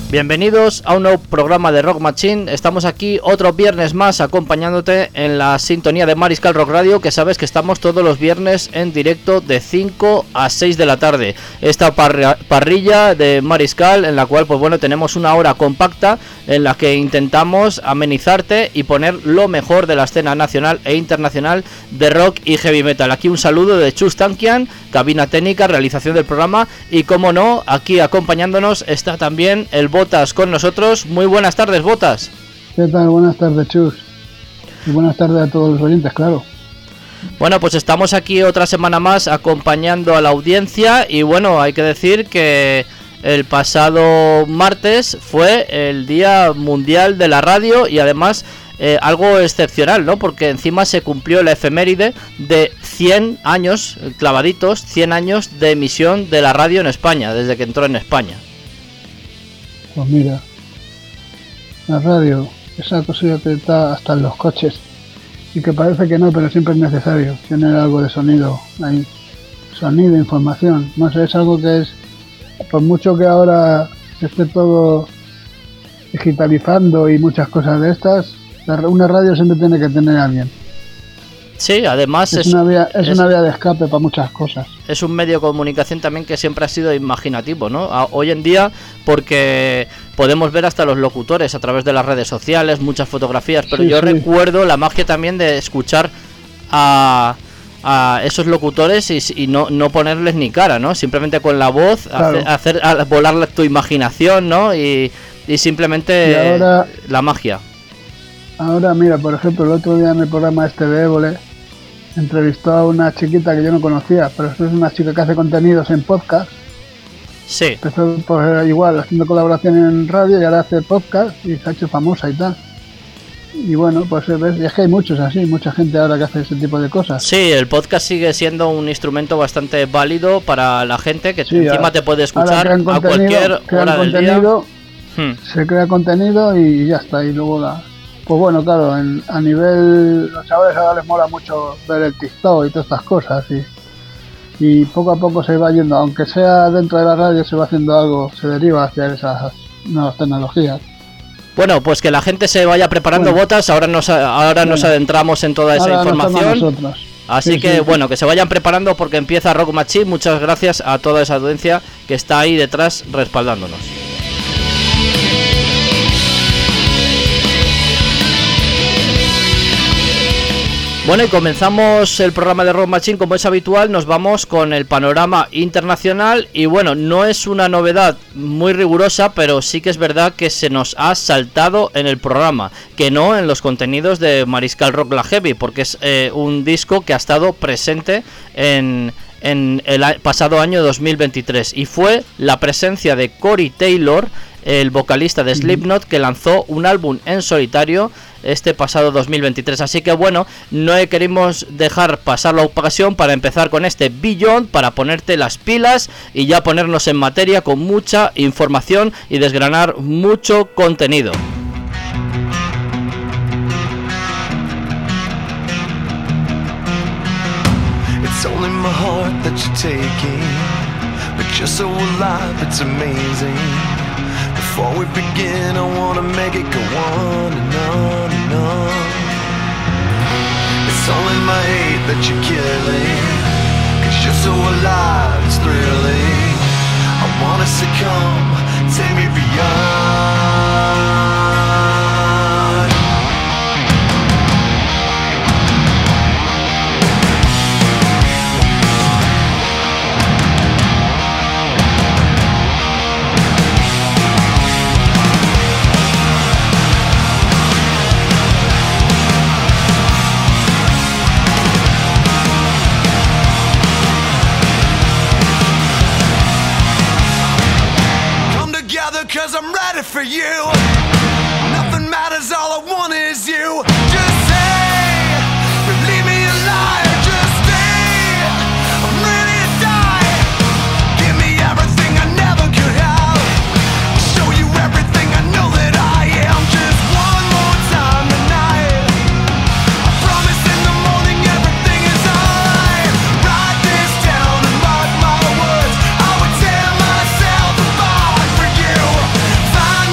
Bienvenidos a un nuevo programa de Rock Machine. Estamos aquí otro viernes más acompañándote en la sintonía de Mariscal Rock Radio, que sabes que estamos todos los viernes en directo de 5 a 6 de la tarde. Esta parrilla de Mariscal en la cual pues bueno, tenemos una hora compacta en la que intentamos amenizarte y poner lo mejor de la escena nacional e internacional de rock y heavy metal. Aquí un saludo de Chus Tankian, cabina técnica, realización del programa, y como no, aquí acompañándonos está también el Botas con nosotros. Muy buenas tardes, Botas. ¿Qué tal? Buenas tardes, Chus. Y buenas tardes a todos los oyentes, claro. Bueno, pues estamos aquí otra semana más acompañando a la audiencia y bueno, hay que decir que el pasado martes fue el Día Mundial de la Radio y además algo excepcional, ¿no? Porque encima se cumplió la efeméride de 100 años, clavaditos, 100 años de emisión de la radio en España, desde que entró en España. Pues mira, la radio, esa cosilla que está hasta en los coches y que parece que no, pero siempre es necesario tener algo de sonido ahí, sonido, información, no sé, es algo que es, por mucho que ahora se esté todo digitalizando y muchas cosas de estas, una radio siempre tiene que tener a alguien. Sí, además es una vía de escape para muchas cosas. Es un medio de comunicación también que siempre ha sido imaginativo, ¿no? Hoy en día, porque podemos ver hasta los locutores a través de las redes sociales, muchas fotografías, pero sí, yo recuerdo la magia también de escuchar a esos locutores y no ponerles ni cara, ¿no? Simplemente con la voz, claro, hacer volar tu imaginación, ¿no? Y simplemente y ahora, la magia. Ahora mira, por ejemplo, el otro día en el programa de Évole entrevistó a una chiquita que yo no conocía, pero es una chica que hace contenidos en podcast. Sí. Empezó pues, igual haciendo colaboración en radio y ahora hace podcast y se ha hecho famosa y tal. Y bueno, pues ves, y es que hay muchos así, mucha gente ahora que hace ese tipo de cosas. Sí, el podcast sigue siendo un instrumento bastante válido para la gente que sí, encima te puede escuchar a cualquier hora del día. Se crea contenido y ya está, y luego pues bueno, claro, a nivel, los chavales ahora les mola mucho ver el TikTok y todas estas cosas y poco a poco se va yendo, aunque sea dentro de la radio, se va haciendo algo, se deriva hacia esas nuevas tecnologías. Bueno, pues que la gente se vaya preparando, Botas, ahora nos adentramos en toda esa información. Así que bueno, que se vayan preparando porque empieza Rock Machine. Muchas gracias a toda esa audiencia que está ahí detrás respaldándonos. Bueno, y comenzamos el programa de Rock Machine, como es habitual, nos vamos con el panorama internacional y bueno, no es una novedad muy rigurosa, pero sí que es verdad que se nos ha saltado en el programa, que no en los contenidos de Mariscal Rock La Heavy, porque es un disco que ha estado presente en el pasado año 2023 y fue la presencia de Corey Taylor, el vocalista de Slipknot, que lanzó un álbum en solitario este pasado 2023. Así que bueno, no queremos dejar pasar la ocasión para empezar con este Beyond, para ponerte las pilas y ya ponernos en materia con mucha información y desgranar mucho contenido. It's only my heart that you're taking, but you're so alive, it's amazing. Before we begin, I wanna make it go on and on and on. It's only my hate that you're killing, 'cause you're so alive, it's thrilling. I wanna succumb, take me beyond. Cause I'm ready for you. Nothing matters, all I want is you. Just say, leave me alive. Just stay, I'm ready to die. Give me everything I never could have. Show you everything I know that I am. Just one more time tonight. I promise in the morning everything is alright. Write this down and mark my words. I would tear myself apart for you. Find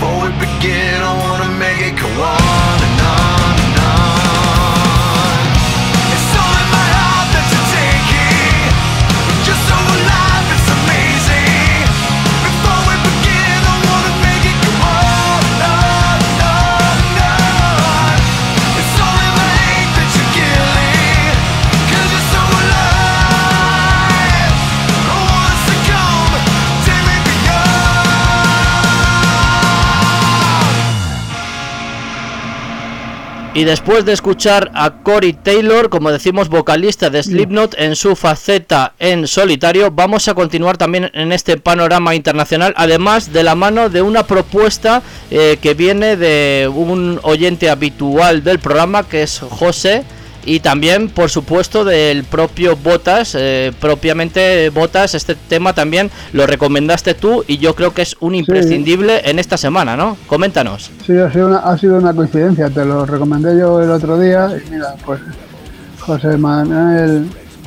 Before we begin, I wanna make it go on and on and on. It's all in my heart that you're taking. You're so alive, it's amazing. Before we begin, I wanna make it go on and on and on and on. It's all in the hate that you're killing, 'cause you're so alive. I wanna succumb, take me beyond. Y después de escuchar a Corey Taylor, como decimos, vocalista de Slipknot en su faceta en solitario, vamos a continuar también en este panorama internacional, además de la mano de una propuesta que viene de un oyente habitual del programa, que es José, y también, por supuesto, del propio Botas, propiamente Botas. Este tema también lo recomendaste tú y yo creo que es un imprescindible en esta semana, ¿no? Coméntanos. Sí, ha sido una coincidencia, te lo recomendé yo el otro día y mira, pues José María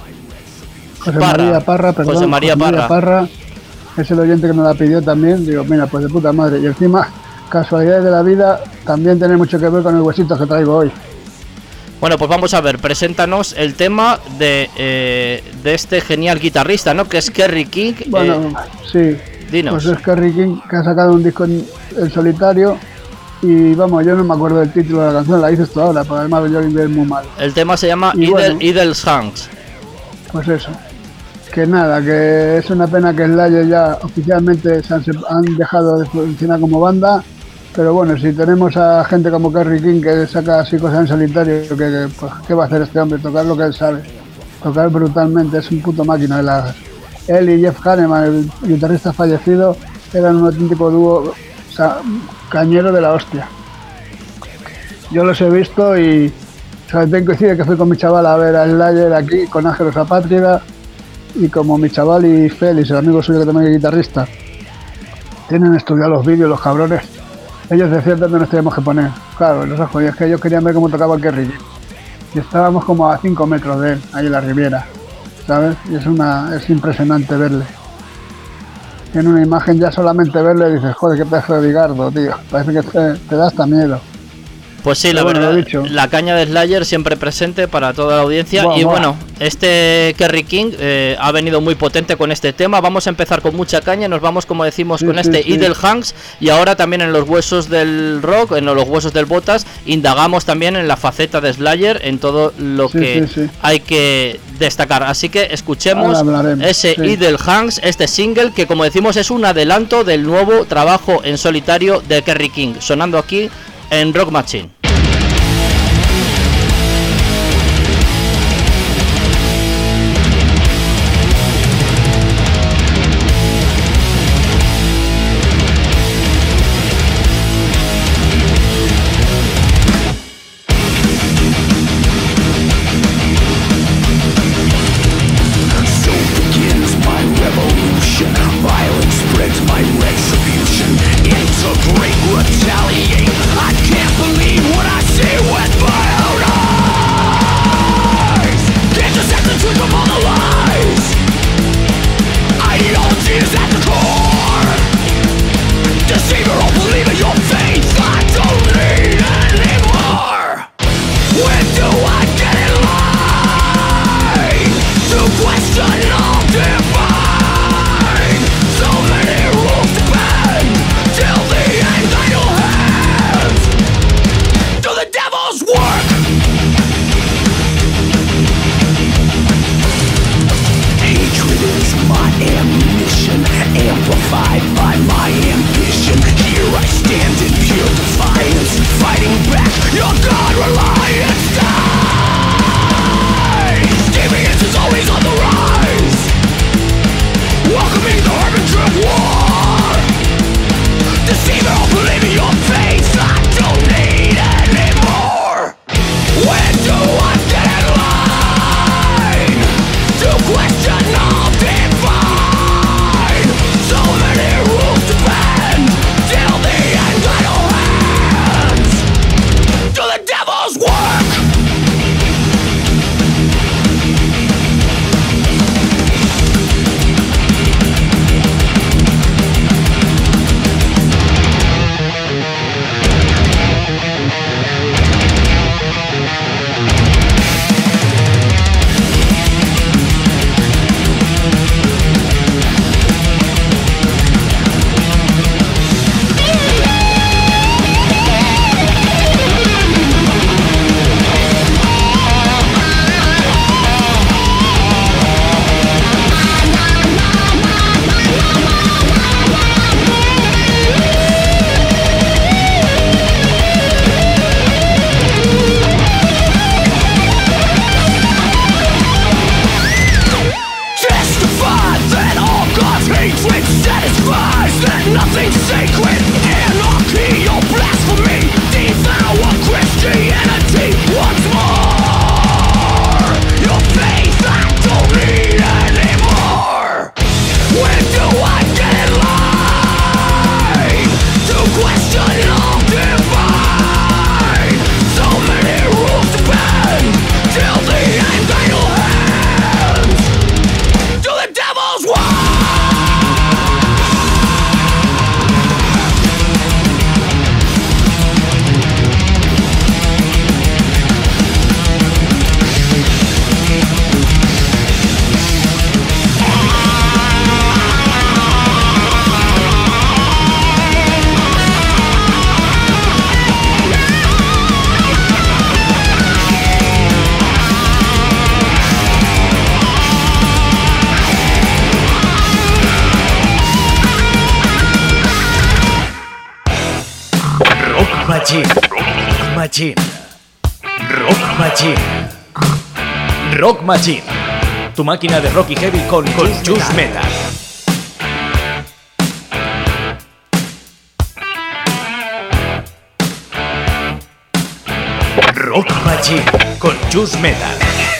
Parra es el oyente que me la pidió también. Digo, mira, pues de puta madre, y encima, casualidades de la vida, también tiene mucho que ver con el huesito que traigo hoy. Bueno, pues vamos a ver, preséntanos el tema de este genial guitarrista, ¿no? Que es Kerry King. Bueno, sí. Dinos. Pues es Kerry King, que ha sacado un disco en solitario. Y vamos, yo no me acuerdo del título de la canción, la dices tú ahora, porque además yo inglés muy mal. El tema se llama Idle's Hands. Pues eso. Que nada, que es una pena que Slayer ya oficialmente han dejado de funcionar como banda. Pero bueno, si tenemos a gente como Kerry King que saca así cosas en solitario, pues, ¿qué va a hacer este hombre? Tocar lo que él sabe. Tocar brutalmente, es un puto máquina de las... Él y Jeff Hanneman, el guitarrista fallecido, eran un auténtico dúo cañero de la hostia. Yo los he visto y tengo que decir que fui con mi chaval a ver a Slayer aquí, con Ángelos Apátrida, y como mi chaval y Félix, el amigo suyo que también es guitarrista, tienen estudiado los vídeos, los cabrones. Ellos decían dónde nos teníamos que poner. Claro, los ojos, y es que ellos querían ver cómo tocaba el Kerry King. Y estábamos como a 5 metros de él, ahí en la Riviera, ¿sabes? Y es impresionante verle. Tiene una imagen, ya solamente verle y dices, joder, qué pedazo de bigardo, tío. Parece que te da hasta miedo. Pues sí, la verdad, la caña de Slayer siempre presente para toda la audiencia. Y bueno, este Kerry King ha venido muy potente con este tema. Vamos a empezar con mucha caña, nos vamos, como decimos, con Idle Hands. Y ahora también en los huesos del rock, en los huesos del Botas, indagamos también en la faceta de Slayer, en todo lo que hay que destacar. Así que escuchemos ese Idle Hands, este single que, como decimos, es un adelanto del nuevo trabajo en solitario de Kerry King, sonando aquí en Rock Machine. Retaliate. I can't believe Rock Machine. Rock Machine. Rock Machine. Rock Machine. Tu máquina de rock y heavy con Just Metal. Rock Machine con Just Metal.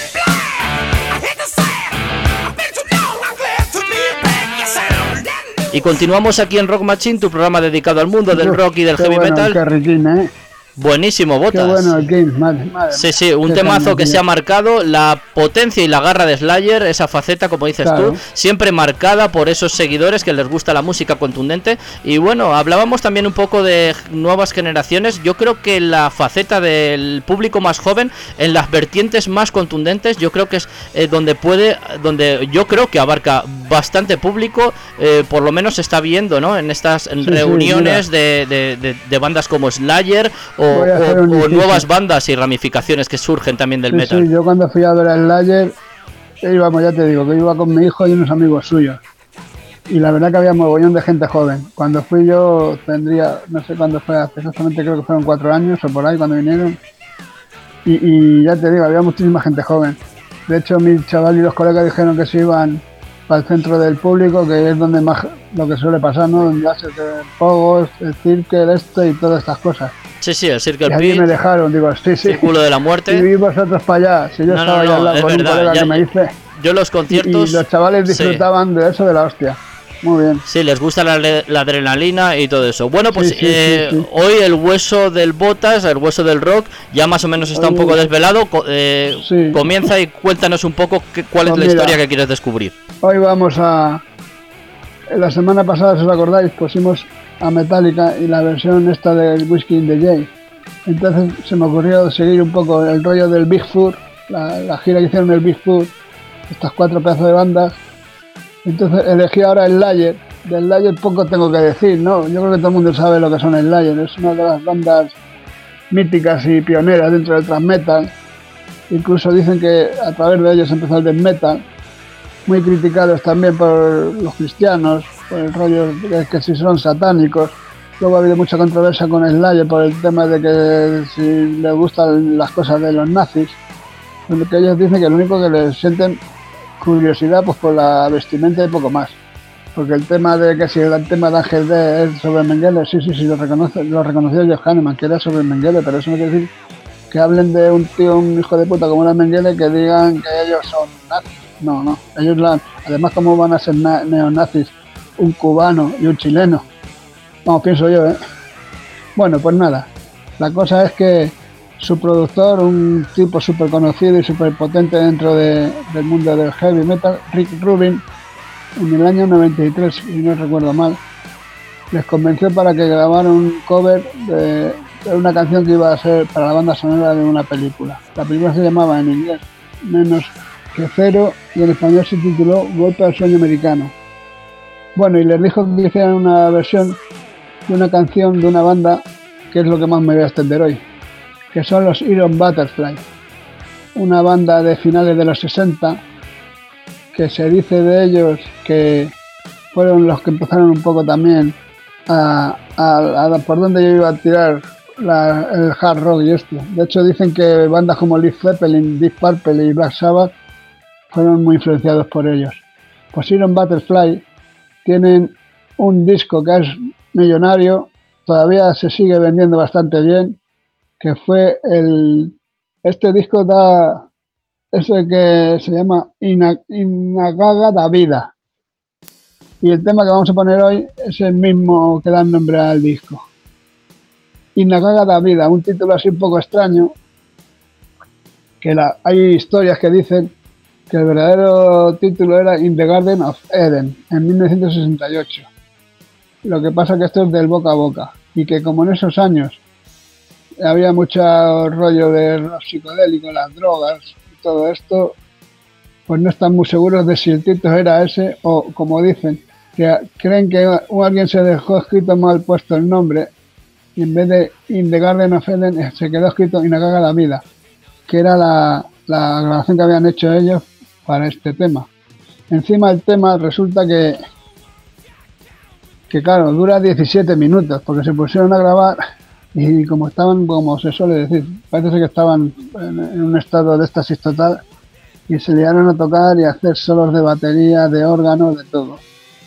Y continuamos aquí en Rock Machine, tu programa dedicado al mundo del rock y del heavy bueno, metal. Qué riquín, ¿eh? Buenísimo, Botas. Qué bueno el King, madre. Sí, un temazo que se ha marcado, la potencia y la garra de Slayer, esa faceta, como dices Claro. tú, siempre marcada por esos seguidores que les gusta la música contundente. Y bueno, hablábamos también un poco de nuevas generaciones. Yo creo que la faceta del público más joven, en las vertientes más contundentes, yo creo que es donde yo creo que abarca bastante público, por lo menos se está viendo, ¿no? En estas reuniones de bandas como Slayer o nuevas bandas y ramificaciones que surgen también del metal. Sí, yo cuando fui a ver a Slayer, íbamos, ya te digo, que iba con mi hijo y unos amigos suyos. Y la verdad que había mogollón de gente joven. Cuando fui yo tendría, no sé cuándo fue, exactamente creo que fueron 4 años o por ahí cuando vinieron. Y ya te digo, había muchísima gente joven. De hecho, mi chaval y los colegas dijeron que se iban para el centro del público, que es donde más lo que suele pasar, ¿no? Donde hace pogos, el circle, y todas estas cosas. Sí, el Circle Y a mí Pit, me dejaron, digo, sí. Círculo de la Muerte. Y vi vosotros para allá. Si yo estaba allá al lado es con verdad, un colega ya- que me dice. Yo los conciertos... Y los chavales sí. disfrutaban de eso de la hostia. Muy bien. Sí, les gusta la adrenalina y todo eso. Bueno, pues Sí. hoy el hueso del Botas, el hueso del rock, ya más o menos está un poco desvelado. Sí. Comienza y cuéntanos un poco cuál es Pues la mira. historia que quieres descubrir. Hoy vamos a... La semana pasada, si os acordáis, pusimos a Metallica y la versión esta del Whiskey in the J. Entonces se me ocurrió seguir un poco el rollo del Bigfoot, la gira que hicieron el Bigfoot, estas 4 pedazos de bandas. Entonces elegí ahora el Slayer. Del Slayer poco tengo que decir, ¿no? Yo creo que todo el mundo sabe lo que son el Slayer. Es una de las bandas míticas y pioneras dentro del thrash metal. Incluso dicen que a través de ellos empezó el death metal. Muy criticados también por los cristianos, por el rollo de que si son satánicos. Luego ha habido mucha controversia con Slayer por el tema de que si les gustan las cosas de los nazis. Donde que ellos dicen que lo único que les sienten curiosidad pues por la vestimenta y poco más. Porque el tema de que si el tema de Ángel D es sobre Mengele, sí, lo reconoció Jeff Hanneman, que era sobre Mengele, pero eso no quiere decir que hablen de un tío, un hijo de puta como era Mengele, que digan que ellos son nazis. No. Además, ¿cómo van a ser neonazis un cubano y un chileno? Vamos, pienso yo, ¿eh? Bueno, pues nada. La cosa es que su productor, un tipo súper conocido y súper potente dentro del mundo del heavy metal, Rick Rubin, en el año 93, si no recuerdo mal, les convenció para que grabaran un cover de una canción que iba a ser para la banda sonora de una película. La película se llamaba en inglés Menos que Cero y en español se tituló Golpe al Sueño Americano. Bueno, y les dijo que hicieran una versión de una canción de una banda que es lo que más me voy a extender hoy, que son los Iron Butterfly, una banda de finales de los 60 que se dice de ellos que fueron los que empezaron un poco también a por donde yo iba a tirar el hard rock y esto. De hecho dicen que bandas como Led Zeppelin, Deep Purple y Black Sabbath fueron muy influenciados por ellos. Pues Iron Butterfly tienen un disco que es millonario, todavía se sigue vendiendo bastante bien, que fue este disco ese que se llama Inagaga da Vida. Y el tema que vamos a poner hoy es el mismo que da nombre al disco. Inagaga da Vida, un título así un poco extraño, que hay historias que dicen que el verdadero título era In the Garden of Eden, en 1968. Lo que pasa que esto es del boca a boca, y que como en esos años había mucho rollo de los psicodélicos, las drogas y todo esto, pues no están muy seguros de si el título era ese o, como dicen, que creen que alguien se dejó escrito mal puesto el nombre y en vez de In the Garden of Eden se quedó escrito Inagaga da Vida, que era la grabación que habían hecho ellos para este tema. Encima el tema resulta que claro, dura 17 minutos porque se pusieron a grabar Y como estaban, como se suele decir, parece ser que estaban en un estado de éxtasis total y se liaron a tocar y a hacer solos de batería, de órgano, de todo.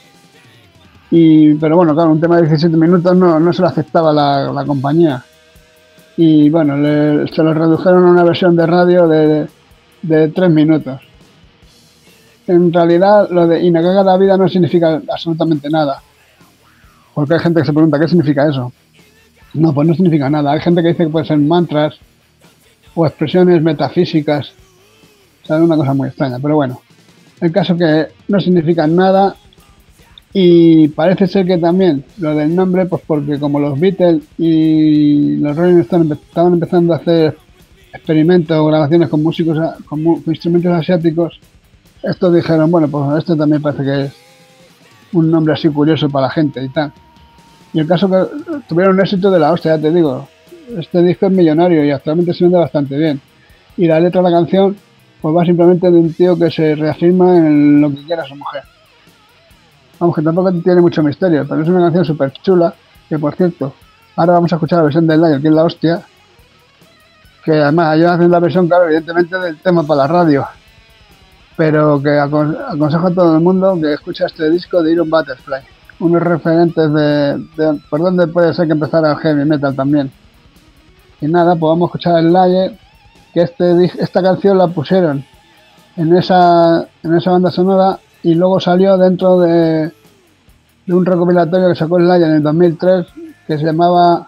Pero bueno, claro, un tema de 17 minutos no se lo aceptaba la compañía. Y bueno, se lo redujeron a una versión de radio de 3 minutos. En realidad, lo de Inagaga la vida no significa absolutamente nada. Porque hay gente que se pregunta, ¿qué significa eso? No, pues no significa nada. Hay gente que dice que pueden ser mantras o expresiones metafísicas. O sea, es una cosa muy extraña, pero bueno. El caso que no significan nada y parece ser que también lo del nombre, pues porque como los Beatles y los Rolling Stones estaban empezando a hacer experimentos o grabaciones con músicos, con instrumentos asiáticos, estos dijeron, bueno, pues este también parece que es un nombre así curioso para la gente y tal. Y el caso que tuvieron un éxito de la hostia, ya te digo. Este disco es millonario y actualmente se vende bastante bien. Y la letra de la canción pues va simplemente de un tío que se reafirma en lo que quiera su mujer. Vamos, que tampoco tiene mucho misterio, pero es una canción súper chula, que por cierto, ahora vamos a escuchar la versión del Lion, que es la hostia, que además ellos hacen la versión, claro, evidentemente del tema para la radio, pero que aconsejo a todo el mundo que escuche este disco de Iron Butterfly, unos referentes de por dónde puede ser que empezara el heavy metal también. Y nada, pues vamos a escuchar el Layer, que esta canción la pusieron en esa banda sonora y luego salió dentro de un recopilatorio que sacó el Layer en el 2003 que se llamaba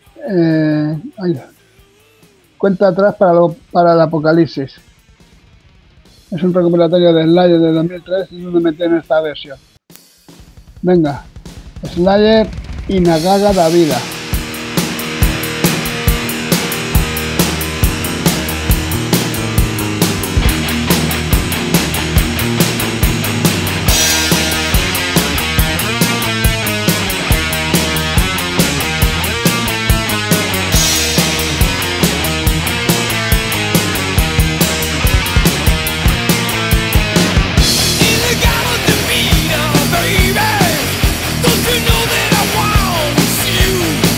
Cuenta atrás para el apocalipsis. Es un recopilatorio de Slayer de 2003 y donde metieron esta versión. Venga, Slayer Inagaga da vida. Don't you know that I want you?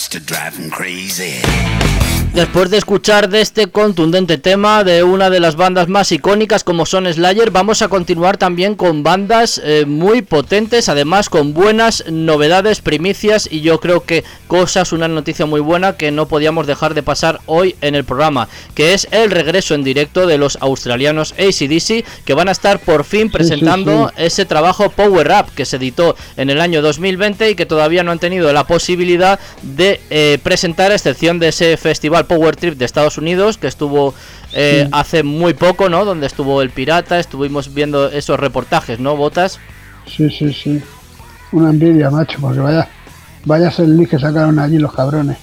much to drive 'em crazy. Después de escuchar de este contundente tema de una de las bandas más icónicas como son Slayer, vamos a continuar también con bandas muy potentes, además con buenas novedades, primicias y yo creo que una noticia muy buena que no podíamos dejar de pasar hoy en el programa, que es el regreso en directo de los australianos AC/DC, que van a estar por fin presentando ese trabajo Power Up que se editó en el año 2020 y que todavía no han tenido la posibilidad de presentar, a excepción de ese festival Power Trip de Estados Unidos que estuvo hace muy poco, ¿no? Donde estuvo el Pirata, estuvimos viendo esos reportajes, ¿no, Botas? Sí. Una envidia, macho, porque vaya a ser el que sacaron allí los cabrones.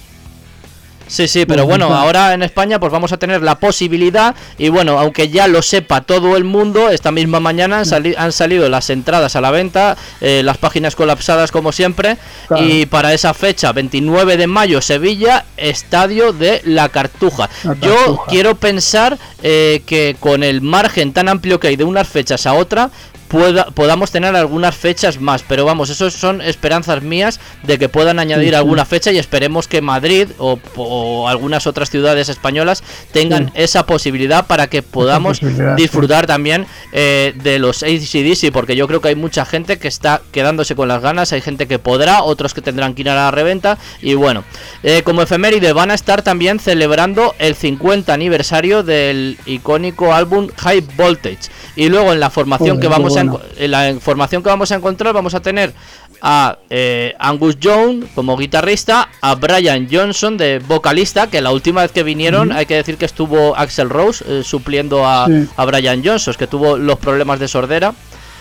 Sí, pero bueno, ahora en España pues vamos a tener la posibilidad y bueno, aunque ya lo sepa todo el mundo, esta misma mañana han salido las entradas a la venta, las páginas colapsadas como siempre, claro. Y para esa fecha, 29 de mayo, Sevilla, Estadio de La Cartuja. Yo quiero pensar que con el margen tan amplio que hay de unas fechas a otra, podamos tener algunas fechas más, pero vamos, eso son esperanzas mías de que puedan añadir alguna fecha y esperemos que Madrid o algunas otras ciudades españolas tengan esa posibilidad para que podamos disfrutar también de los AC/DC, porque yo creo que hay mucha gente que está quedándose con las ganas, hay gente que podrá, otros que tendrán que ir a la reventa y bueno, como efeméride van a estar también celebrando el 50 aniversario del icónico álbum High Voltage y luego en la formación en la información que vamos a encontrar vamos a tener a Angus Young como guitarrista, a Brian Johnson de vocalista, que la última vez que vinieron hay que decir que estuvo Axl Rose supliendo a Brian Johnson, que tuvo los problemas de sordera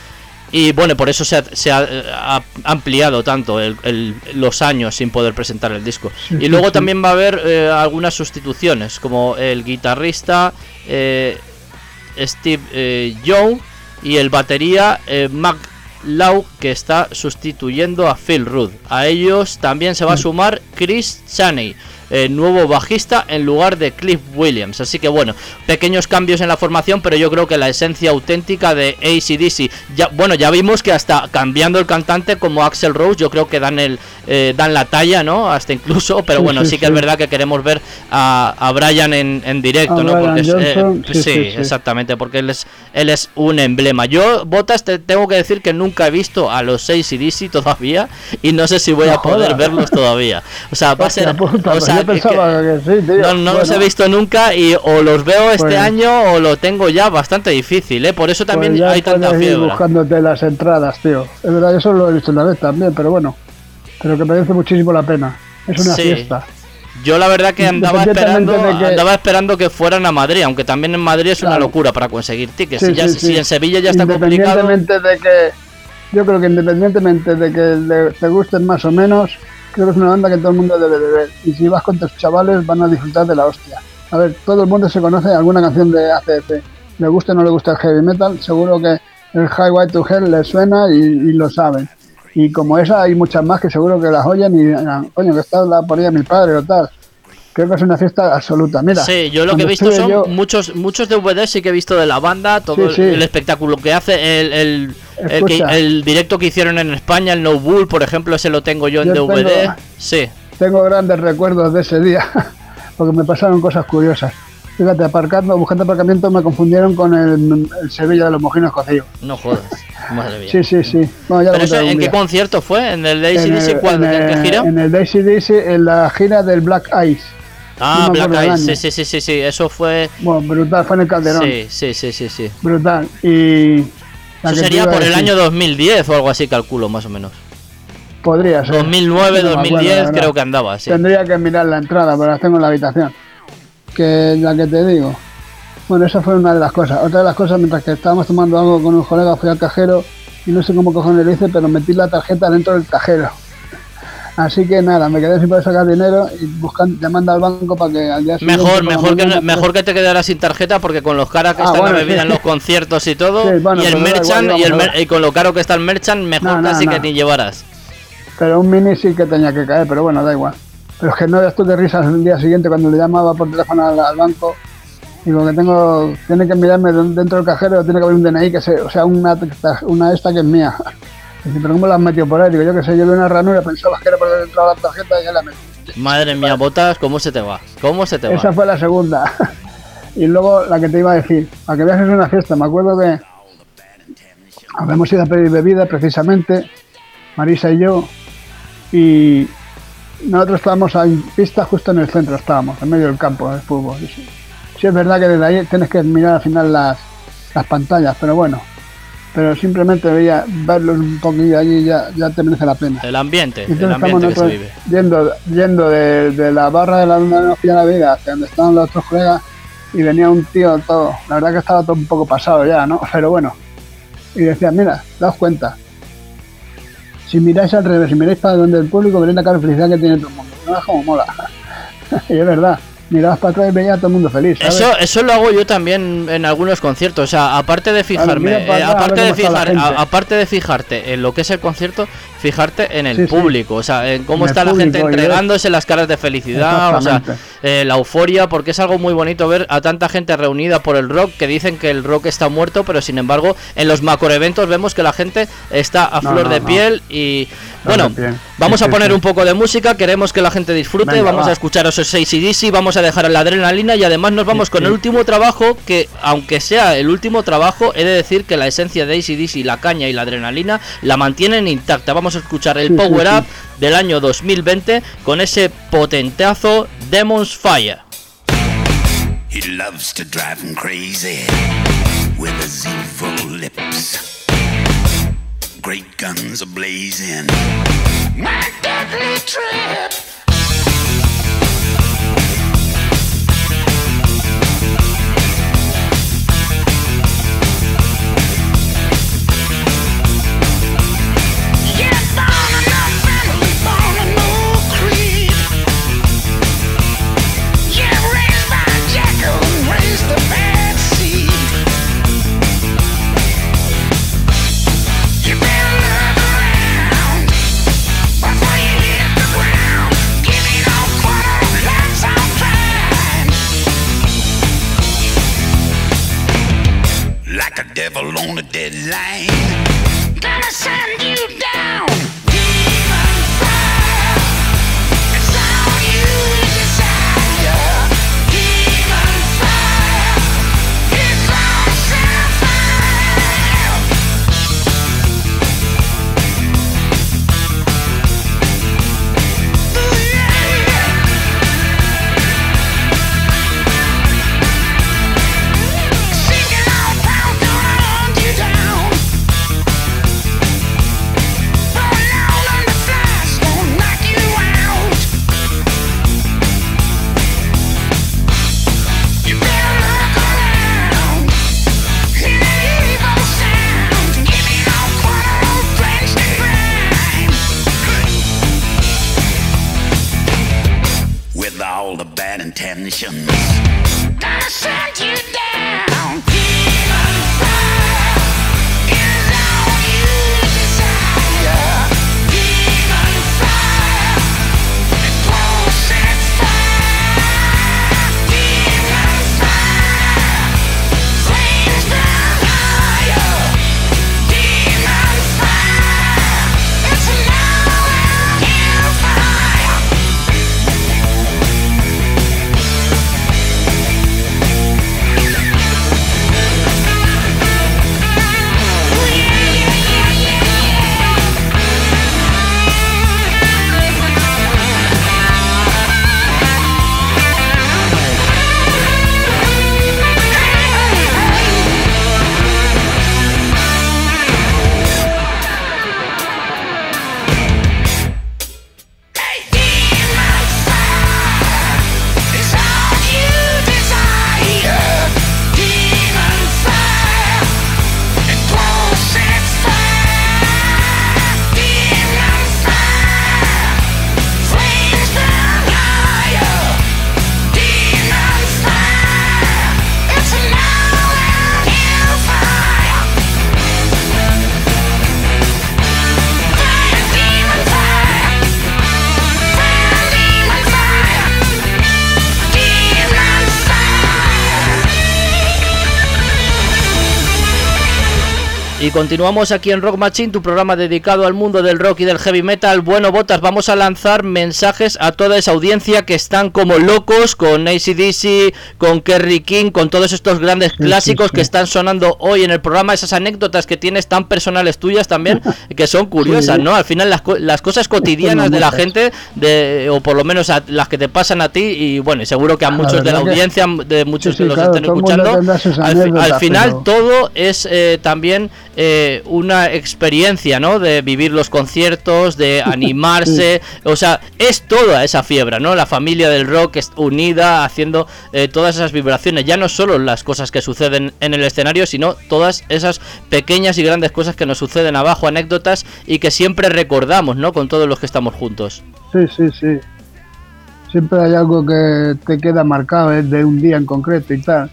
y bueno, por eso se ha ampliado tanto los años sin poder presentar el disco. Y luego también va a haber algunas sustituciones, como el guitarrista Steve Young y el batería Mac Lau, que está sustituyendo a Phil Rudd. A ellos también se va a sumar Chris Chaney, nuevo bajista en lugar de Cliff Williams. Así que bueno, pequeños cambios en la formación, pero yo creo que la esencia auténtica de AC/DC, ya vimos que hasta cambiando el cantante como Axl Rose, yo creo que dan la talla, ¿no? Hasta incluso, pero bueno, sí que es verdad que queremos ver a Brian en directo, ¿no? Porque Johnson, exactamente, porque él es un emblema. Yo, Botas, te tengo que decir que nunca he visto a los AC/DC todavía y no sé si voy a poder verlos todavía. O sea, va a ser... yo pensaba que sí, tío. No los he visto nunca y o los veo este año o lo tengo ya bastante difícil, ¿eh? Por eso también hay tanta fiebre. Buscándote las entradas, tío. Es verdad, eso lo he visto una vez también, pero bueno. Pero que merece muchísimo la pena. Es una fiesta. Yo la verdad que andaba esperando que fueran a Madrid, aunque también en Madrid es una locura para conseguir tickets. Si en Sevilla ya está complicado. Yo creo que independientemente de que te gusten más o menos, creo que es una banda que todo el mundo debe de ver. Y si vas con tus chavales van a disfrutar de la hostia. A ver, todo el mundo se conoce alguna canción de ACDC. Le gusta o no le gusta el heavy metal, seguro que el Highway to Hell les suena y lo saben. Y como esa hay muchas más que seguro que las oyen y dirán, coño, que esta la ponía mi padre o tal. Creo que es una fiesta absoluta. Mira, sí, yo lo que he visto son muchos DVDs sí que he visto de la banda, todo el espectáculo que hace, el directo que hicieron en España, el No Bull, por ejemplo, ese lo tengo yo en DVD. Tengo grandes recuerdos de ese día, porque me pasaron cosas curiosas. Fíjate, buscando aparcamiento me confundieron con el Sevilla de los Mojinos Cocidos. No jodas, madre mía. Sí. Bueno, ¿pero eso en qué concierto fue? ¿En el de AC/DC? ¿En qué gira? En el de AC/DC, en la gira del Black Ice. Ah, no Black Ice, sí, eso fue... Bueno, brutal, fue en el Calderón. Sí. Brutal, y... Eso sería por el año 2010 o algo así, calculo, más o menos. Podría ser. 2009, 2010, creo que andaba, sí. Tendría que mirar la entrada, pero la tengo en la habitación. Que la que te digo. Bueno, esa fue una de las cosas. Otra de las cosas, mientras que estábamos tomando algo con un colega, fui al cajero y no sé cómo cojones lo hice, pero metí la tarjeta dentro del cajero. Así que nada, me quedé sin poder sacar dinero y llamando al banco para que al día siguiente... Mejor que te quedaras sin tarjeta, porque con los caras que están la bebida en los conciertos y todo, y el merchant, y con lo caro que está el merchant, mejor casi que ni llevaras. Pero un mini sí que tenía que caer, pero bueno, da igual. Pero es que no veas tú de risas el día siguiente cuando le llamaba por teléfono al banco. Digo que tiene que mirarme dentro del cajero, tiene que haber un DNI una esta que es mía. Dice, pero ¿cómo la has metido por ahí? Digo, yo que sé, yo vi una ranura, pensaba que era por dentro de la tarjeta y ya la metí. Madre mía, Botas, ¿cómo se te va? ¿Cómo se te va? Esa fue la segunda. Y luego la que te iba a decir, a que veas es una fiesta. Me acuerdo que habíamos ido a pedir bebida precisamente, Marisa y yo, y nosotros estábamos en pista justo en el centro, estábamos, en medio del campo del fútbol. Y sí es verdad que desde ahí tienes que mirar al final las pantallas, pero bueno, pero simplemente verlos un poquillo allí ya te merece la pena. El ambiente que se vive. Yendo de la barra de la Luna de Hostia de la Vida hacia donde estaban los otros colegas, y venía un tío todo, la verdad que estaba todo un poco pasado ya, ¿no? Pero bueno, y decía, mira, daos cuenta, si miráis al revés, si miráis para donde el público, veréis la cara de felicidad que tiene todo el mundo. No es como mola. Y es verdad, mirabas para atrás y veía a todo el mundo feliz, ¿sabes? Eso lo hago yo también en algunos conciertos. O sea, aparte de fijarme, aparte de fijarte en lo que es el concierto, fijarte en el público, o sea, en cómo está la gente entregándose las caras de felicidad, o sea, la euforia, porque es algo muy bonito ver a tanta gente reunida por el rock, que dicen que el rock está muerto, pero sin embargo en los macroeventos vemos que la gente está a flor de piel. Y bueno, vamos a poner un poco de música, queremos que la gente disfrute. Venga, vamos a escuchar esos AC/DC, vamos a dejar la adrenalina y además nos vamos con el último trabajo, que aunque sea el último trabajo, he de decir que la esencia de AC/DC, la caña y la adrenalina la mantienen intacta. Vamos a escuchar el Power Up del año 2020 con ese potentazo Demon's Fire. He loves to drive him crazy with his evil lips. Great guns are blazing. My deadly trip. Devil on a deadline, gonna send you down. Demon fire, it's all you desire. Demon fire, it's all sapphire. Ooh, yeah. Singing all down. Y continuamos aquí en Rock Machine, tu programa dedicado al mundo del rock y del heavy metal. Bueno, Botas, vamos a lanzar mensajes a toda esa audiencia que están como locos con AC/DC, con Kerry King, con todos estos grandes clásicos que están sonando hoy en el programa, esas anécdotas que tienes tan personales tuyas también, que son curiosas, ¿no? Al final las cosas cotidianas de la gente, o por lo menos las que te pasan a ti, y bueno, y seguro que a muchos de la audiencia, de muchos que los estén escuchando, al final todo es también una experiencia, ¿no? De vivir los conciertos, de animarse, o sea, es toda esa fiebre, ¿no? La familia del rock es unida, haciendo todas esas vibraciones, ya no solo las cosas que suceden en el escenario, sino todas esas pequeñas y grandes cosas que nos suceden abajo, anécdotas, y que siempre recordamos, ¿no? Con todos los que estamos juntos. Sí. Siempre hay algo que te queda marcado, de un día en concreto y tal.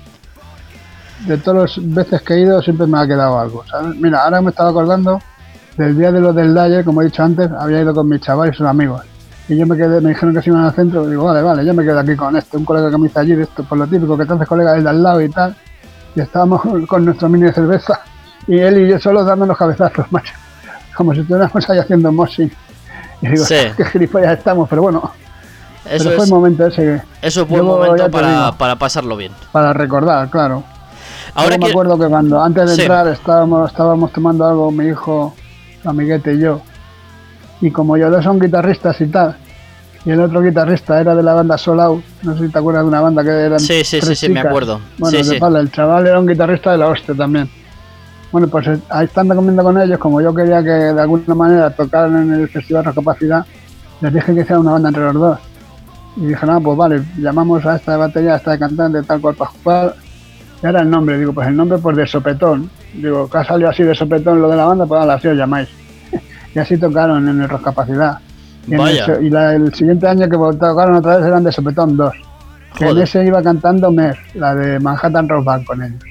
De todas las veces que he ido siempre me ha quedado algo, ¿sabes? Mira, ahora me estaba acordando del día de los del Dyer, como he dicho antes, había ido con mis chavales y sus amigos. Y yo me dijeron que se iban al centro, y digo, vale, yo me quedo aquí con un colega que me hizo allí, esto por lo típico, que te haces colega del de al lado y tal. Y estábamos con nuestro mini de cerveza, y él y yo solo dándonos cabezazos, macho. Como si estuviéramos ahí haciendo moshing. Y digo, qué gilipollas estamos, pero bueno. Pero fue el momento ese que... Eso fue un momento para pasarlo bien. Para recordar, claro. Ahora me acuerdo que cuando antes de entrar estábamos tomando algo, mi hijo, su amiguete y yo, y como yo dos son guitarristas y tal, y el otro guitarrista era de la banda Soul Out, no sé si te acuerdas de una banda que eran sí, chicas. Me acuerdo. Bueno, el chaval era un guitarrista de la hostia también. Bueno, pues ahí estando comiendo con ellos, como yo quería que de alguna manera tocaran en el Festival Rock Capacidad, les dije que hicieran una banda entre los dos. Y dije, pues vale, llamamos a esta de batería, a esta de cantante, tal cual, para jugar. Y ahora el nombre, digo, pues el nombre pues de sopetón. Digo, que ha salido así de sopetón lo de la banda, pues así os llamáis. Y así tocaron en el Rock Capacidad. Y el siguiente año que tocaron otra vez eran de sopetón 2. Que en ese iba cantando Mer, la de Manhattan Rock Band con ellos.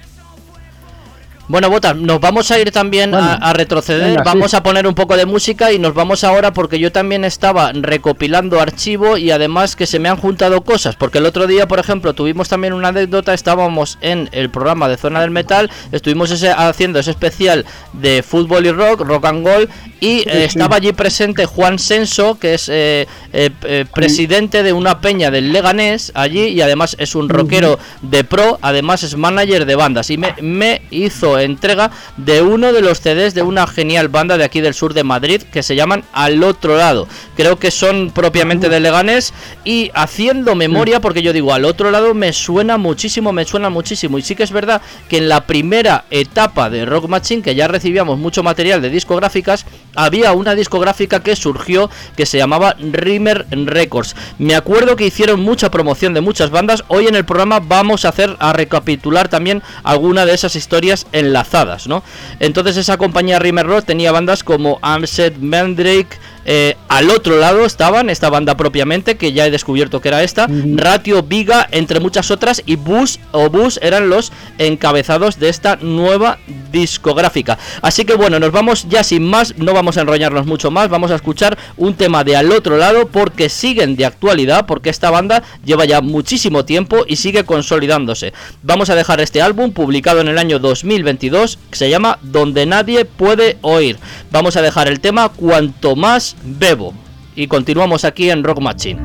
Bueno, Botas, nos vamos a ir también a retroceder, venga, vamos a poner un poco de música y nos vamos ahora porque yo también estaba recopilando archivo y además que se me han juntado cosas, porque el otro día, por ejemplo, tuvimos también una anécdota, estábamos en el programa de Zona del Metal, estuvimos haciendo ese especial de fútbol y rock and roll, y estaba allí presente Juan Senso, que es presidente de una peña del Leganés allí, y además es un rockero de pro, además es manager de bandas, y me hizo entrega de uno de los CDs de una genial banda de aquí del sur de Madrid que se llaman Al Otro Lado. Creo que son propiamente de Leganés, y haciendo memoria, porque yo digo Al Otro Lado me suena muchísimo, y sí que es verdad que en la primera etapa de Rock Machine, que ya recibíamos mucho material de discográficas, había una discográfica que surgió que se llamaba Rimmer Records. Me acuerdo que hicieron mucha promoción de muchas bandas. Hoy en el programa vamos a recapitular también alguna de esas historias enlazadas, ¿no? Entonces esa compañía Rimmer Records tenía bandas como Amset, Mandrake, Al Otro Lado estaban, esta banda propiamente, que ya he descubierto que era esta, Ratio, Viga, entre muchas otras, y Bus eran los encabezados de esta nueva discográfica. Así que bueno, nos vamos ya sin más, no vamos a enrollarnos mucho más, vamos a escuchar un tema de Al Otro Lado porque siguen de actualidad, porque esta banda lleva ya muchísimo tiempo y sigue consolidándose. Vamos a dejar este álbum publicado en el año 2022 que se llama Donde Nadie Puede Oír. Vamos a dejar el tema Cuanto Más Bebo y continuamos aquí en Rock Machine.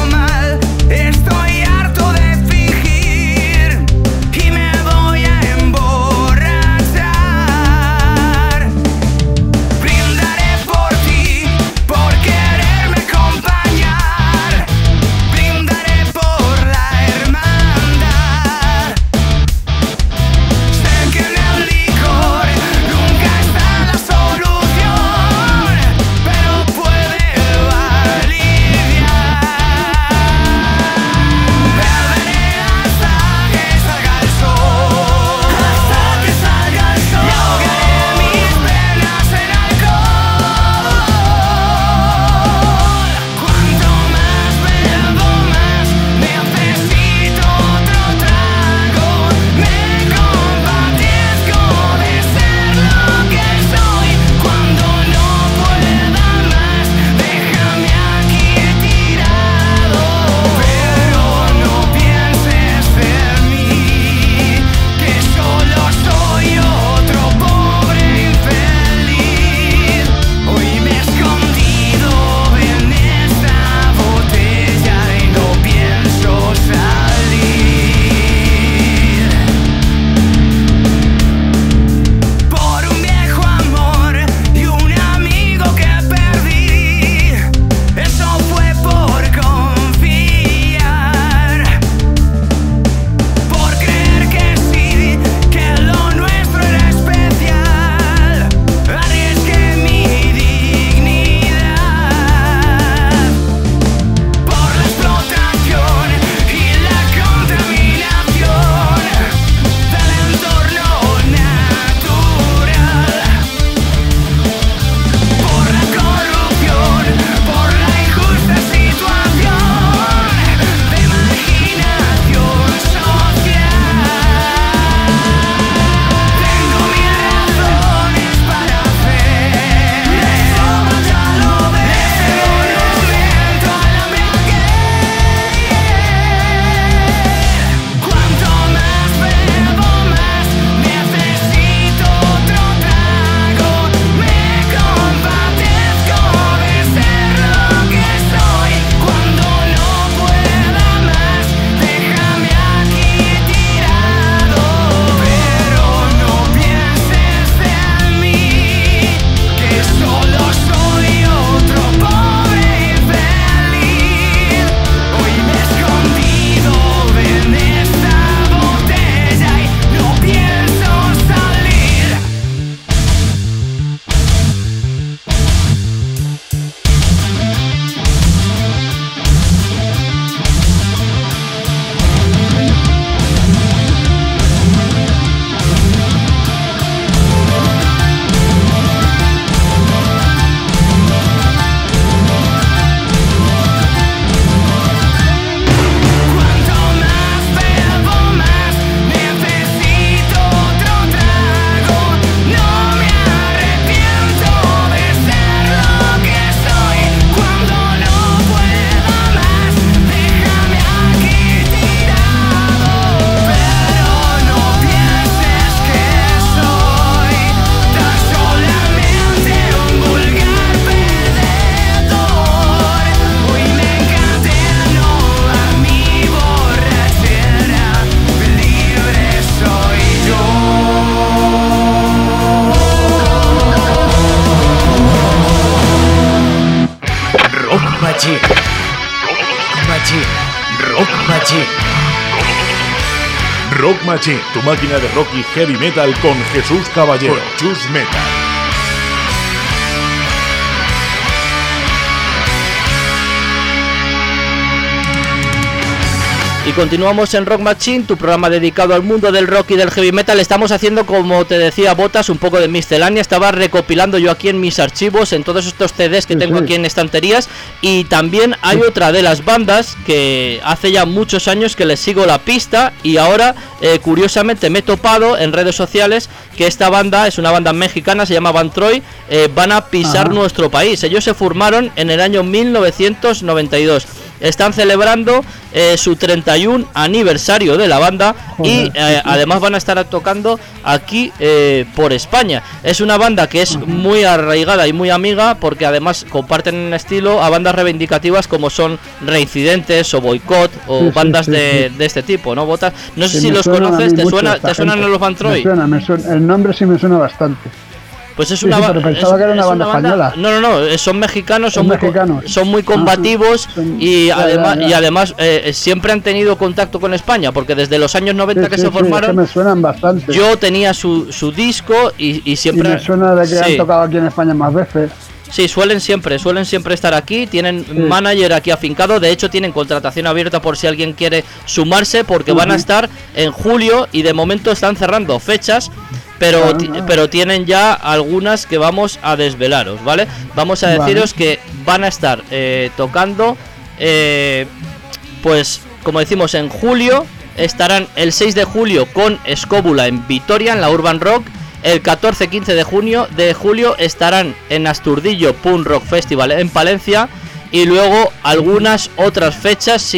Estoy harto de fingir y me voy a Machine. Machine. Rock Machine. Rock Machine, tu máquina de rock y heavy metal con Jesús Caballero. Chus Metal. Y continuamos en Rock Machine, tu programa dedicado al mundo del rock y del heavy metal. Estamos haciendo, como te decía Botas, un poco de miscelánea. Estaba recopilando yo aquí en mis archivos, en todos estos CDs que tengo aquí en estanterías. Y también hay otra de las bandas que hace ya muchos años que les sigo la pista. Y ahora, curiosamente, me he topado en redes sociales que esta banda es una banda mexicana, se llama Van Troy. Van a pisar nuestro país. Ellos se formaron en el año 1992. Están celebrando su 31 aniversario de la banda. Joder, y además van a estar tocando aquí por España. Es una banda que es muy arraigada y muy amiga, porque además comparten un estilo a bandas reivindicativas como son Reincidentes o Boicot o bandas de este tipo, ¿no, Botas? No sé si los conoces, ¿te suenan los Van Troy? Me suena, el nombre sí me suena bastante. Pues es una banda. Pensaba que era una banda española. No, son mexicanos, son muy combativos y además siempre han tenido contacto con España, porque desde los años 90 que se formaron. Me suenan bastante. Yo tenía su disco y siempre. Y me suena de que han tocado aquí en España más veces. Sí, suelen siempre estar aquí. Tienen manager aquí afincado. De hecho, tienen contratación abierta por si alguien quiere sumarse, porque van a estar en julio y de momento están cerrando fechas. Pero tienen ya algunas que vamos a desvelaros, ¿vale? Vamos a deciros que van a estar tocando, pues como decimos, en julio. Estarán el 6 de julio con Escóbula en Vitoria, en la Urban Rock. El 14-15 de julio estarán en Asturdillo Punk Rock Festival en Palencia. Y luego algunas otras fechas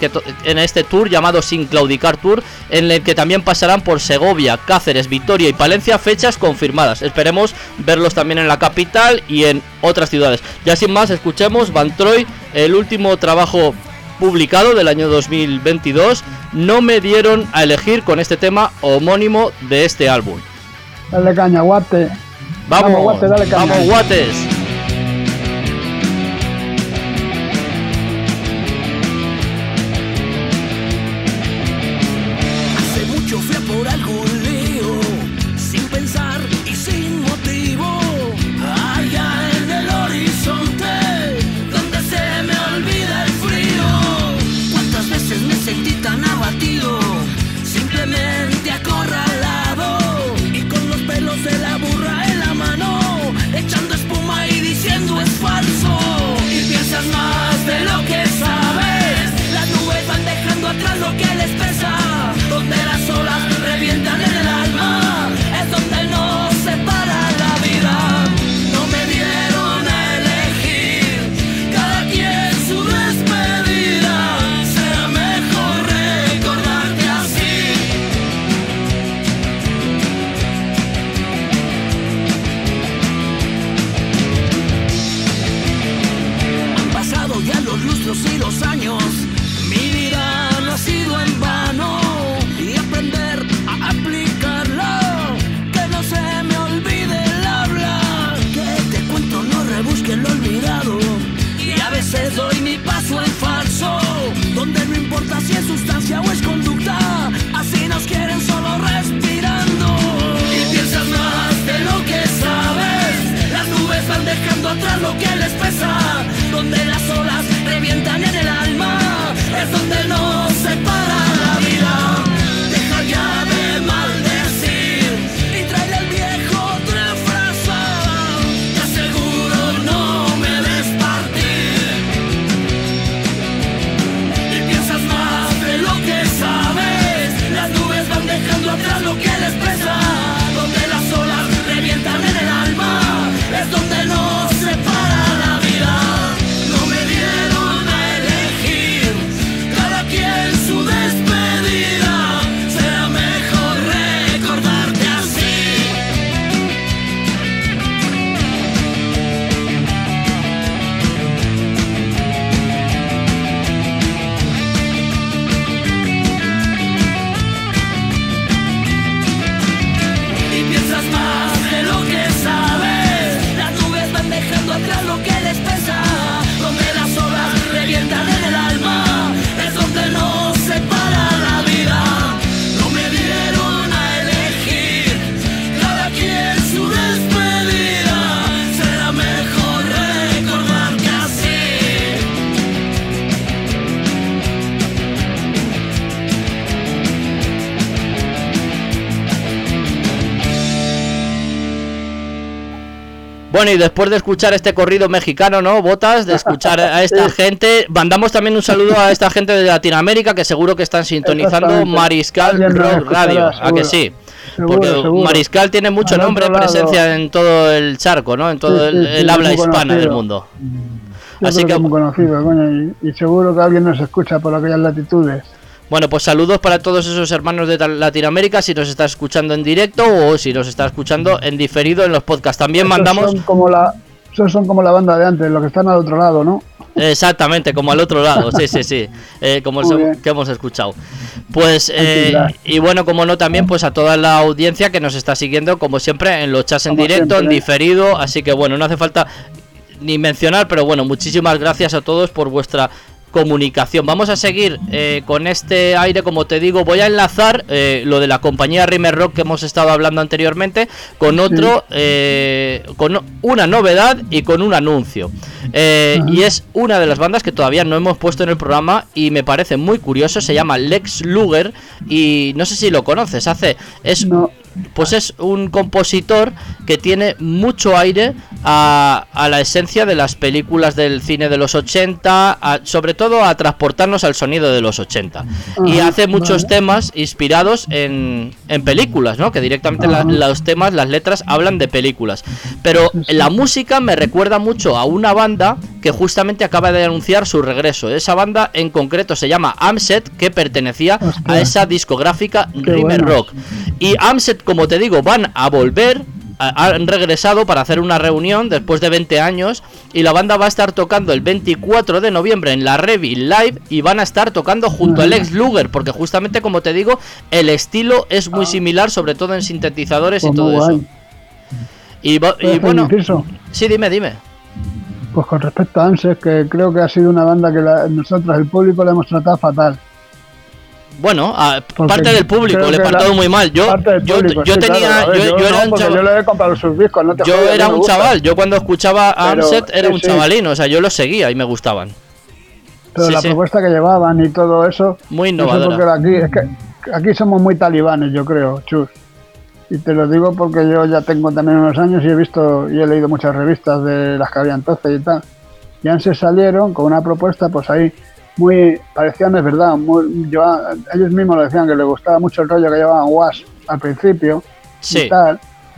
en este tour llamado Sin Claudicar Tour, en el que también pasarán por Segovia, Cáceres, Vitoria y Palencia, fechas confirmadas. Esperemos verlos también en la capital y en otras ciudades. Ya sin más, escuchemos Van Troy, el último trabajo publicado del año 2022. No me dieron a elegir, con este tema homónimo de este álbum. Dale caña, Guate. Vamos, Guate, dale caña. Vamos, Guates. Su Bueno, y después de escuchar este corrido mexicano, ¿no, Botas? De escuchar a esta gente, mandamos también un saludo a esta gente de Latinoamérica que seguro que están sintonizando Mariscal Rock Radio, ¿a que sí? Porque Seguro. Mariscal tiene mucho Al nombre, otro lado. presencia en todo el charco, ¿no? En todo Sí, el habla muy hispana conocido. del mundo. Yo Así creo que, es muy conocido, coño, y seguro que alguien nos escucha por aquellas latitudes. bueno, pues saludos para todos esos hermanos de Latinoamérica, si nos está escuchando en directo o si nos está escuchando en diferido en los podcasts. También mandamos... Esos son como la banda de antes, los que están al otro lado, ¿no? Exactamente, como al otro lado, sí, como Muy bien. que hemos escuchado. Pues, Tranquilidad. y bueno, como no, también pues a toda la audiencia que nos está siguiendo, como siempre, en los chats en Como directo, en siempre. diferido, así que bueno, no hace falta ni mencionar, pero bueno, muchísimas gracias a todos por vuestra comunicación. Vamos a seguir con este aire, como te digo, voy a enlazar lo de la compañía Rimmer Rock que hemos estado hablando anteriormente con otro, con una novedad y con un anuncio. Y es una de las bandas que todavía no hemos puesto en el programa y me parece muy curioso, se llama Lex Luger y no sé si lo conoces, No. pues es un compositor que tiene mucho aire a la esencia de las películas del cine de los 80, sobre todo a transportarnos al sonido de los 80. Y Ajá, hace muchos vale. temas inspirados en películas, ¿no? Que directamente Ajá. los temas, las letras hablan de películas. Pero la música me recuerda mucho a una banda que justamente acaba de anunciar su regreso. Esa banda en concreto se llama Amset, que pertenecía a Hostia. esa discográfica Rimmer bueno. Rock. Y Amset, como te digo, van a volver, han regresado para hacer una reunión después de 20 años y la banda va a estar tocando el 24 de noviembre en la Revi Live y van a estar tocando junto a Lex Luger, porque justamente, como te digo, el estilo es muy similar, sobre todo en sintetizadores y Pues todo muy eso. guay. Y ¿Puedo hacer un bueno, inciso? sí, dime. Pues con respecto a ANSES, que creo que ha sido una banda que nosotros, el público, le hemos tratado fatal. Bueno, Porque parte del público creo le que partó muy mal. Yo parte del público, yo sí, tenía, claro. A ver, yo era no, un porque chaval. yo le he comprado sus discos, no te Yo jodas, era no me un gusta. chaval, yo cuando escuchaba a Pero, Amset era sí, un sí. chavalín, o sea, yo los seguía y me gustaban. Pero Sí, la sí. propuesta que llevaban y todo eso, Muy no sé innovadora. por qué aquí, es que aquí somos muy talibanes, yo creo, Chus. Y te lo digo porque yo ya tengo también unos años y he visto y he leído muchas revistas de las que había entonces y tal. Y antes salieron con una propuesta, pues ahí, muy, parecían, es verdad, ellos mismos lo decían, que les gustaba mucho el rollo que llevaban Was al principio Sí. y tal.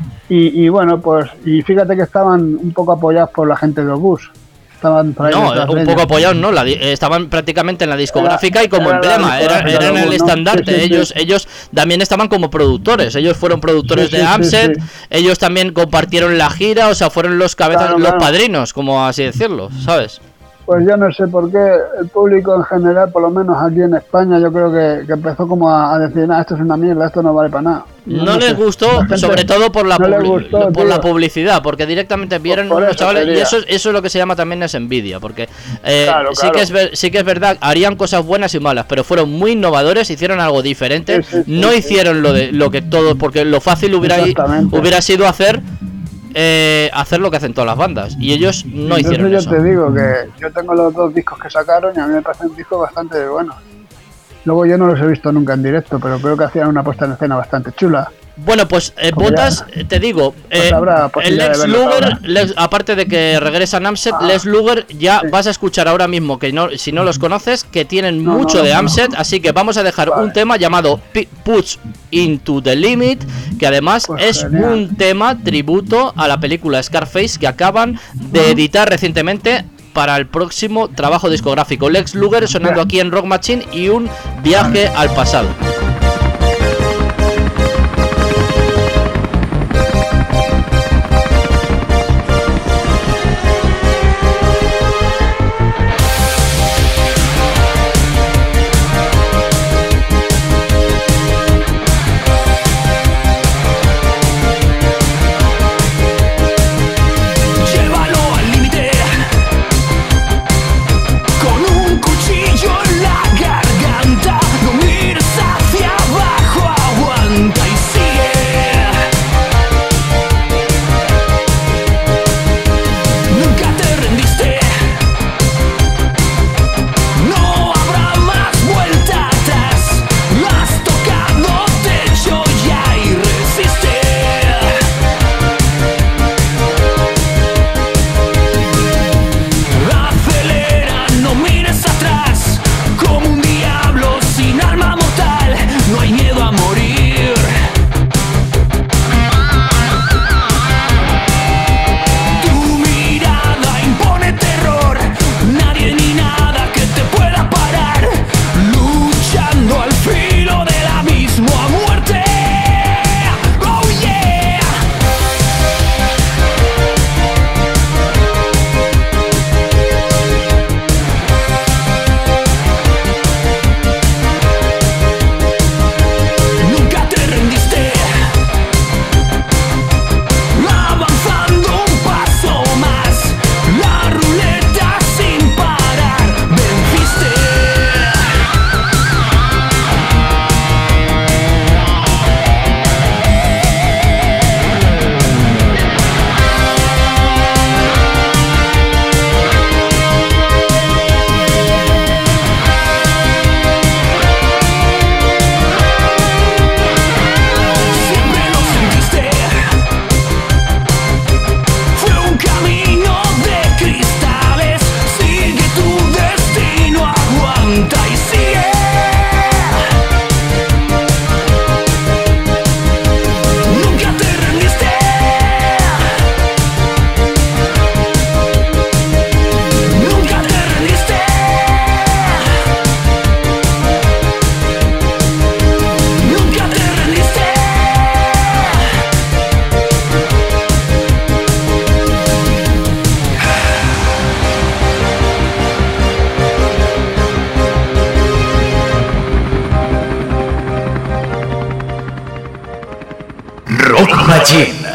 Y bueno, pues, y fíjate que estaban un poco apoyados por la gente de Obús. Estaban por ahí No, detrás de un ellos. poco apoyados, no, estaban prácticamente en la discográfica y como era la emblema, discográfica, eran el ¿no? estandarte. Sí, sí, sí. Ellos también estaban como productores, ellos fueron productores Sí, de sí, sí, Amset, sí. ellos también compartieron la gira, o sea, fueron los cabezas, Claro, los claro. padrinos, como así decirlo, ¿sabes? Pues yo no sé por qué el público en general, por lo menos aquí en España, yo creo que empezó como a decir, esto es una mierda, esto no vale para nada. No les sé. gustó, La gente sobre todo por la, no les gustó, por la tío. publicidad, porque directamente vieron por unos eso chavales, y sería. eso es lo que se llama también es envidia, porque Claro, sí, claro. que sí que es verdad, harían cosas buenas y malas, pero fueron muy innovadores, hicieron algo diferente, Sí, sí, sí, no sí. hicieron lo que todo, porque lo fácil Exactamente. hubiera sido hacer lo que hacen todas las bandas, y ellos no Entonces hicieron yo eso. te digo que yo tengo los dos discos que sacaron y a mí me parecen discos bastante buenos. Luego yo no los he visto nunca en directo, pero creo que hacían una puesta en escena bastante chula. Bueno, pues Como Botas, te digo, Pues habrá el posibilidad Lex de verlos Luger, ahora. aparte de que regresa a Amset, Lex Luger ya sí. vas a escuchar ahora mismo, que no, si no los conoces, que tienen No, mucho no, de no. Amset, así que vamos a dejar Vale. un tema llamado Push Into the Limit, que además Pues es genial. un tema tributo a la película Scarface que acaban de editar recientemente para el próximo trabajo discográfico. Lex Luger sonando aquí en Rock Machine y un viaje al pasado. Llévalo al límite, con un cuchillo en la garganta. No mires hacia Machine.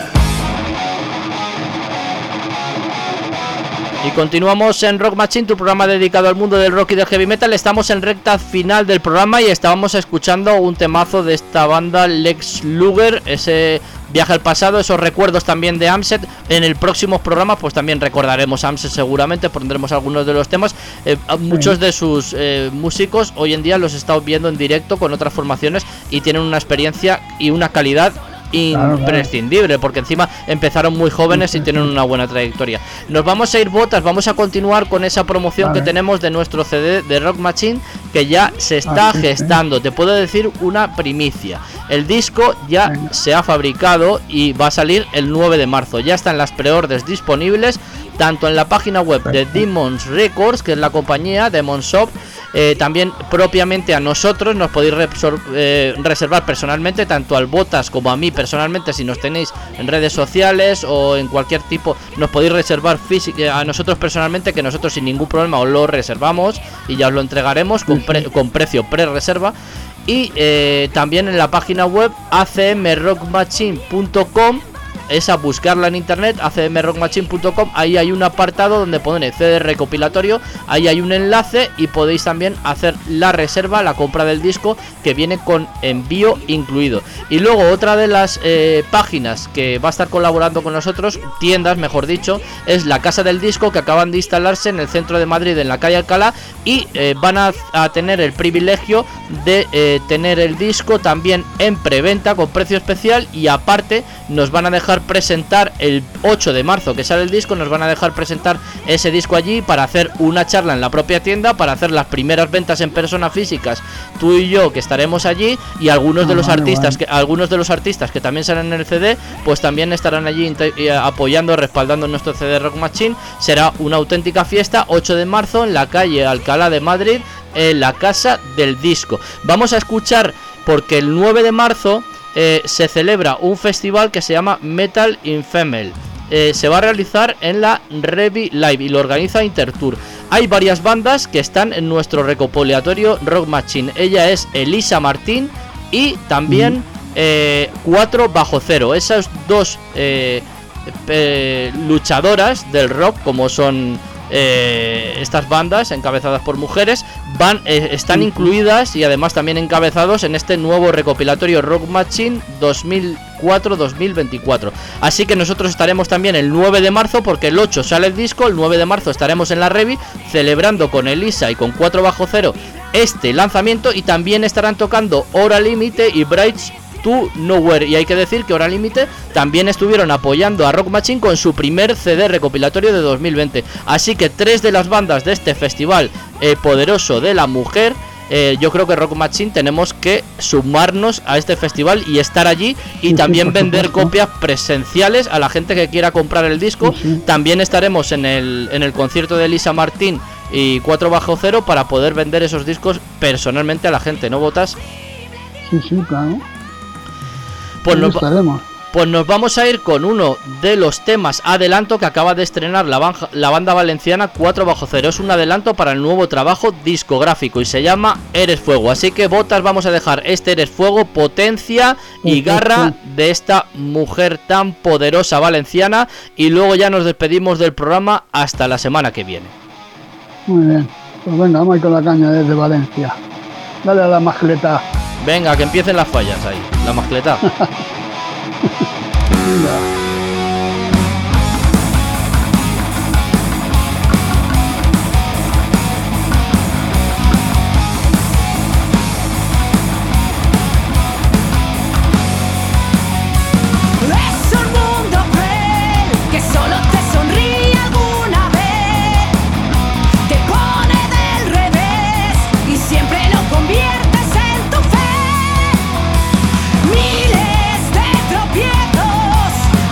Y continuamos en Rock Machine, tu programa dedicado al mundo del rock y del heavy metal. Estamos en recta final del programa y estábamos escuchando un temazo de esta banda, Lex Luger, ese viaje al pasado, esos recuerdos también de Amset. En el próximo programa pues también recordaremos Amset, seguramente pondremos algunos de los temas. Muchos de sus músicos hoy en día los he estado viendo en directo con otras formaciones y tienen una experiencia y una calidad imprescindible, porque encima empezaron muy jóvenes y tienen una buena trayectoria. Nos vamos a ir, Botas, vamos a continuar con esa promoción que tenemos de nuestro CD de Rock Machine, que ya se está gestando. Te puedo decir una primicia: el disco ya se ha fabricado y va a salir el 9 de marzo. Ya están las preórdenes disponibles tanto en la página web de Demons Records, que es la compañía Demons Shop. También propiamente a nosotros nos podéis reservar personalmente, tanto al Botas como a mí personalmente, si nos tenéis en redes sociales o en cualquier tipo, nos podéis reservar a nosotros personalmente, que nosotros sin ningún problema os lo reservamos y ya os lo entregaremos con precio pre-reserva. Y también en la página web acmrockmachine.com, es a buscarla en internet, acmrockmachine.com. Ahí hay un apartado donde pone CD recopilatorio, ahí hay un enlace y podéis también hacer la reserva, la compra del disco, que viene con envío incluido. Y luego otra de las páginas que va a estar colaborando con nosotros, tiendas mejor dicho, es la Casa del Disco, que acaban de instalarse en el centro de Madrid, en la calle Alcalá, y van a tener el privilegio de tener el disco también en preventa con precio especial, y aparte nos van a dejar presentar el 8 de marzo que sale el disco, nos van a dejar presentar ese disco allí para hacer una charla en la propia tienda, para hacer las primeras ventas en persona físicas, tú y yo, que estaremos allí, y algunos de los artistas que también salen en el CD, pues también estarán allí apoyando, respaldando nuestro CD Rock Machine. Será una auténtica fiesta, 8 de marzo en la calle Alcalá de Madrid, en la Casa del Disco. Vamos a escuchar, porque el 9 de marzo se celebra un festival que se llama Metal in Female. Se va a realizar en la Revi Live y lo organiza Intertour. Hay varias bandas que están en nuestro recopilatorio Rock Machine. Ella es Elisa Martín y también 4 Bajo Cero. Esas dos luchadoras del rock, como son estas bandas encabezadas por mujeres, están incluidas y además también encabezados en este nuevo recopilatorio Rock Machine 2004-2024. Así que nosotros estaremos también el 9 de marzo, porque el 8 sale el disco, el 9 de marzo estaremos en la Revi celebrando con Elisa y con 4 Bajo Cero este lanzamiento, y también estarán tocando Hora Límite y Brights to Nowhere. Y hay que decir que Hora Límite también estuvieron apoyando a Rock Machine con su primer CD recopilatorio de 2020. Así que 3 de las bandas de este festival poderoso de la mujer, yo creo que Rock Machine tenemos que sumarnos a este festival y estar allí, y también vender copias presenciales a la gente que quiera comprar el disco. También estaremos en el concierto de Elisa Martín y 4 Bajo Cero para poder vender esos discos personalmente a la gente, ¿no, Botas? Sí, claro. Pues nos vamos a ir con uno de los temas adelanto que acaba de estrenar la banda valenciana 4 Bajo Cero. Es un adelanto para el nuevo trabajo discográfico y se llama Eres Fuego. Así que, Botas, vamos a dejar este Eres Fuego, potencia y garra de esta mujer tan poderosa valenciana, y luego ya nos despedimos del programa hasta la semana que viene. Muy bien, pues venga, vamos a ir con la caña desde Valencia. Dale a la mascleta. Venga, que empiecen las fallas ahí, la mascleta. Es un mundo cruel que solo te sonríe alguna vez, te pone del revés y siempre lo conviertes en tu fe. Miles de tropiezos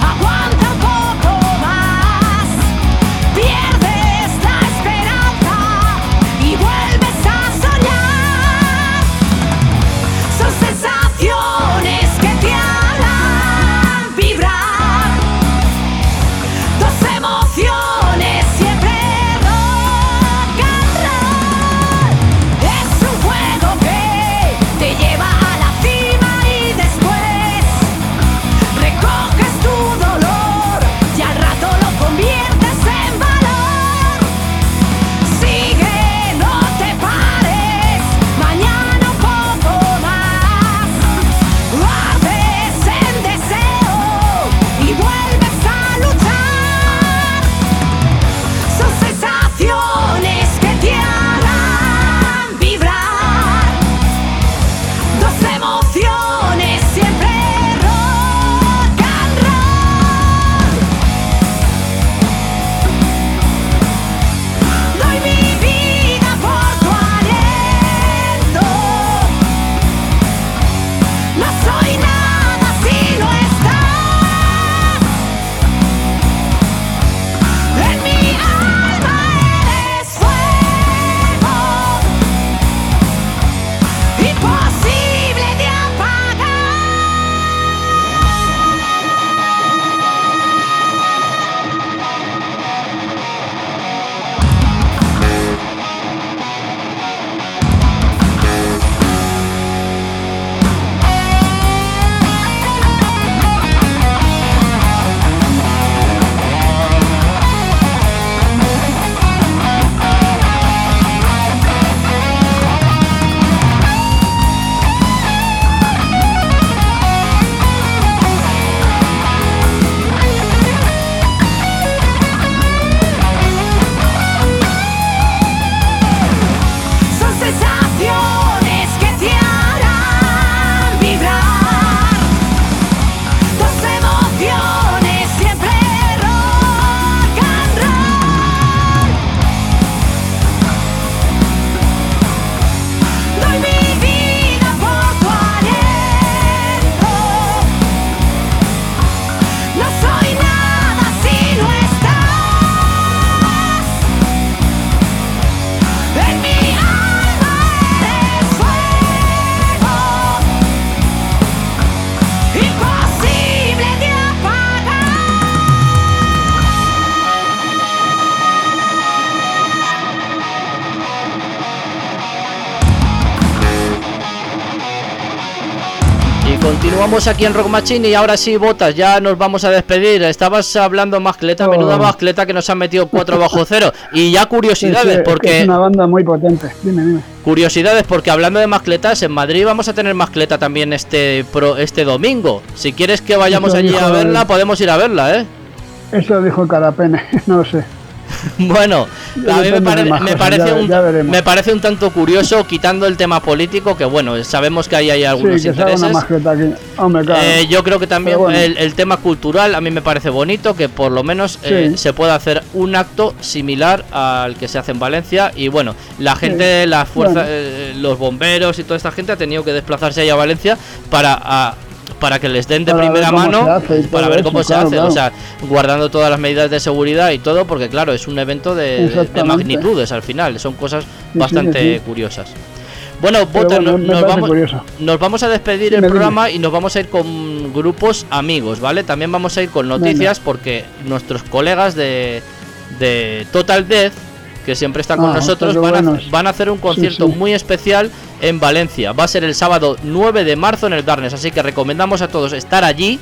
Continuamos aquí en Rock Machine y ahora sí, Botas, ya nos vamos a despedir. Estabas hablando mascleta, menuda mascleta que nos han metido 4 bajo cero. Y ya curiosidades, Sí, porque... es una banda muy potente. Dime. Curiosidades, porque hablando de mascletas, en Madrid vamos a tener mascleta también este domingo. Si quieres que vayamos Eso allí dijo a verla, podemos ir a verla, ¿eh? Eso dijo Carapene, no lo sé. Bueno, a mí Depende de más cosas, ya veremos. me parece un tanto curioso, quitando el tema político, que bueno, sabemos que ahí hay algunos Sí, que se haga una intereses. mascleta aquí. Hombre, claro. Yo creo que también Pero bueno. el tema cultural a mí me parece bonito, que por lo menos Sí. se pueda hacer un acto similar al que se hace en Valencia. Y bueno, la gente, las fuerzas, los bomberos y toda esta gente ha tenido que desplazarse ahí a Valencia para que les den de Para ver primera cómo mano, se hace y para todo ver eso, cómo se claro, hace, claro. o sea, guardando todas las medidas de seguridad y todo, porque claro, es un evento de Exactamente. magnitudes al final, son cosas Sí, bastante sí. curiosas. Bueno, Pero Bota, bueno, me parece curioso. nos vamos a despedir Dime, el programa y nos vamos a ir con grupos amigos, ¿vale? También vamos a ir con noticias porque nuestros colegas de Total Death, que siempre están con nosotros, qué buenos. van a hacer un concierto sí. muy especial en Valencia. Va a ser el sábado 9 de marzo en el Darnes, así que recomendamos a todos estar allí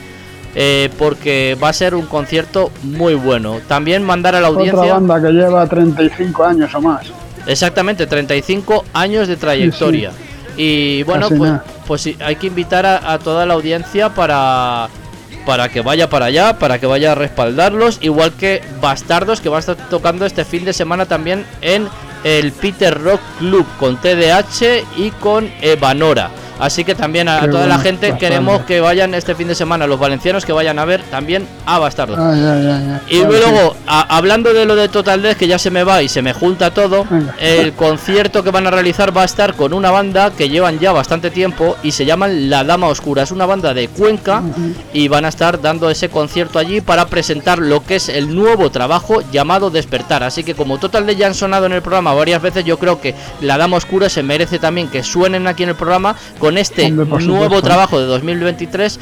porque va a ser un concierto muy bueno. También mandar a la audiencia... Otra banda que lleva 35 años o más. Exactamente, 35 años de trayectoria. Y bueno, Casi nada. pues sí, hay que invitar a toda la audiencia para que vaya para allá, para que vaya a respaldarlos, igual que Bastardos, que va a estar tocando este fin de semana también en el Peter Rock Club con TDH y con Evanora. Así que también a Qué toda la bueno, gente Bastardos. queremos que vayan este fin de semana, los valencianos que vayan a ver también a Bastardos. Ya. Y Claro, luego, sí. hablando de lo de Total Death, que ya se me va y se me junta todo, Venga. el concierto que van a realizar va a estar con una banda que llevan ya bastante tiempo y se llaman La Dama Oscura. Es una banda de Cuenca y van a estar dando ese concierto allí para presentar lo que es el nuevo trabajo llamado Despertar. Así que como Total Death ya han sonado en el programa varias veces, yo creo que La Dama Oscura se merece también que suenen aquí en el programa con este Hombre, por nuevo supuesto. trabajo de 2023,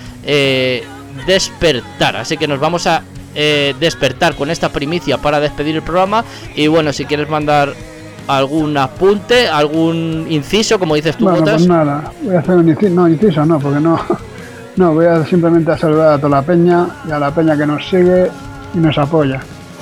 Despertar. Así que nos vamos a despertar con esta primicia para despedir el programa. Y bueno, si quieres mandar algún apunte, algún inciso, como dices tú, Bueno, Botas. pues nada, voy a hacer un inciso, no, porque no, no, voy a simplemente a saludar a toda la peña y a la peña que nos sigue y nos apoya.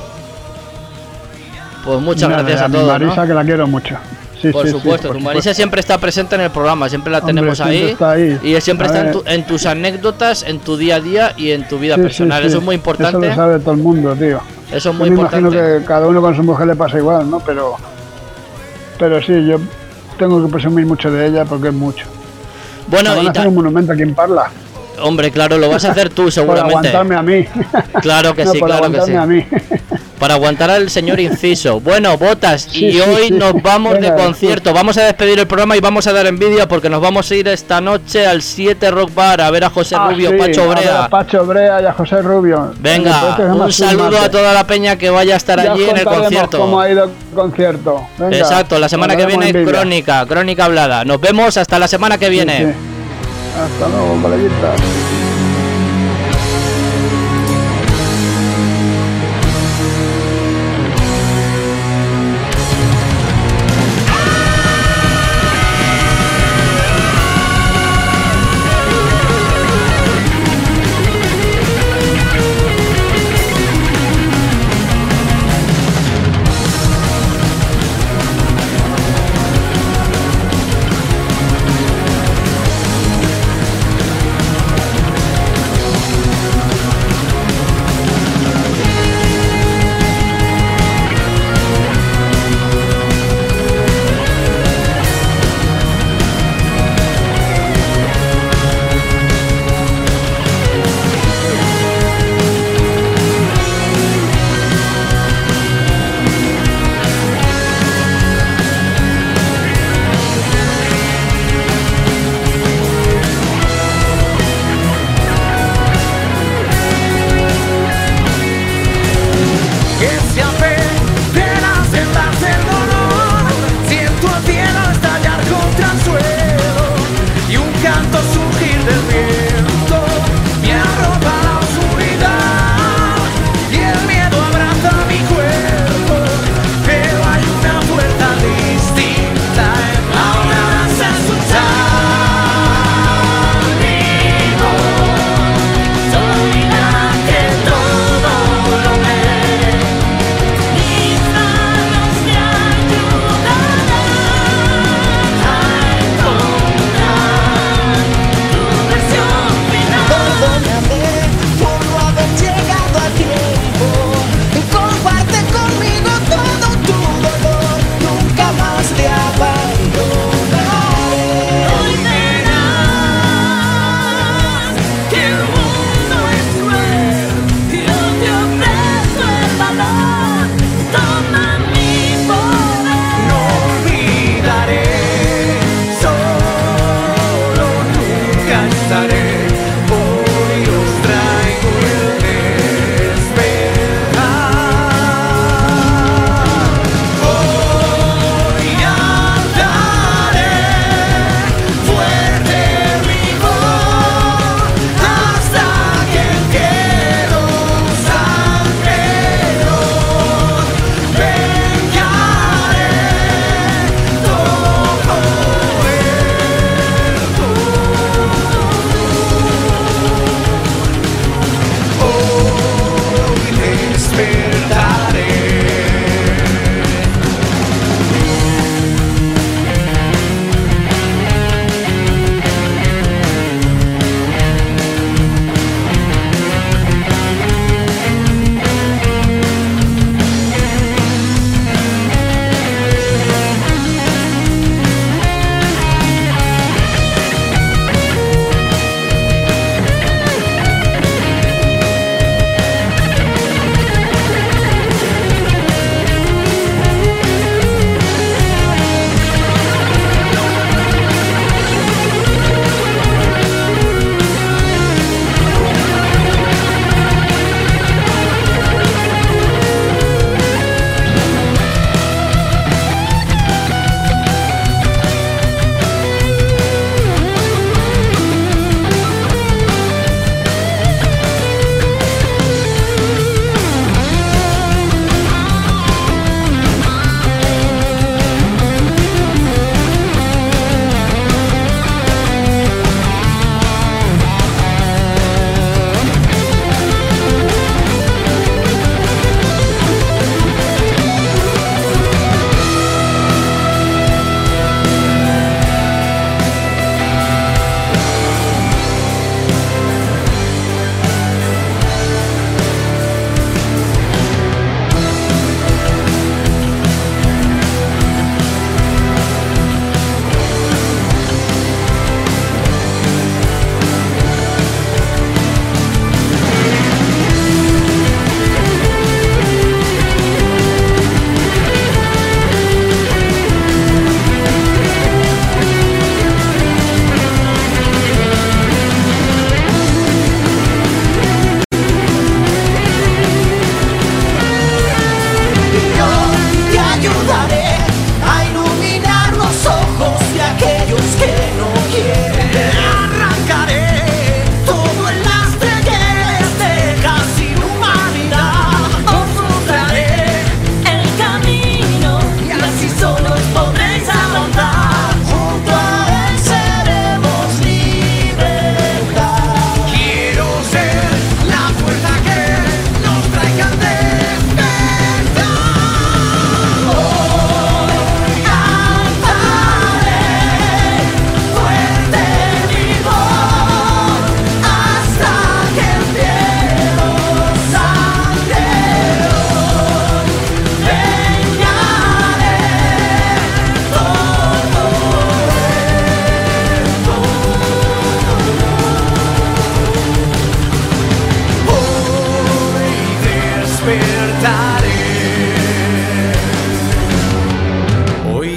Pues muchas Y nada, gracias a mi todos, Marisa, ¿no? que la quiero mucho. Sí, Por sí, supuesto, sí, tu Marisa siempre está presente en el programa, siempre la Hombre, tenemos siempre ahí, está ahí. y siempre A está ver. en tus anécdotas, en tu día a día y en tu vida Sí, personal. sí, Eso sí. es muy importante. Eso lo sabe todo el mundo, tío. Eso es Yo muy me importante. imagino que cada uno con su mujer le pasa igual, ¿no? Pero sí, yo tengo que presumir mucho de ella porque es mucho. Bueno, Me van y a hacer un monumento aquí en Parla. hombre, claro, lo vas a hacer tú Por seguramente. aguantarme a mí. Claro que No, sí, por claro que sí. aguantarme a mí. Para aguantar al señor Inciso. Bueno, Botas, Sí, y sí, hoy sí. nos vamos Venga, de concierto. Vamos a despedir el programa y vamos a dar envidia porque nos vamos a ir esta noche al 7 Rock Bar a ver a José Rubio, sí, Pacho a ver Brea. a Pacho Brea y a José Rubio. Venga, Después te un dejamos saludo martes. a toda la peña que vaya a estar Ya os allí en el contaremos concierto. cómo ha ido el concierto. Venga, Exacto, la semana que hablaremos viene en vídeo. crónica hablada. Nos vemos hasta la semana que viene. Sí, sí. Hasta luego, coleguitas.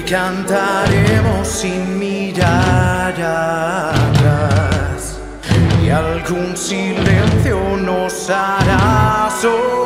cantaremos sin mirar atrás y algún silencio nos hará soñar.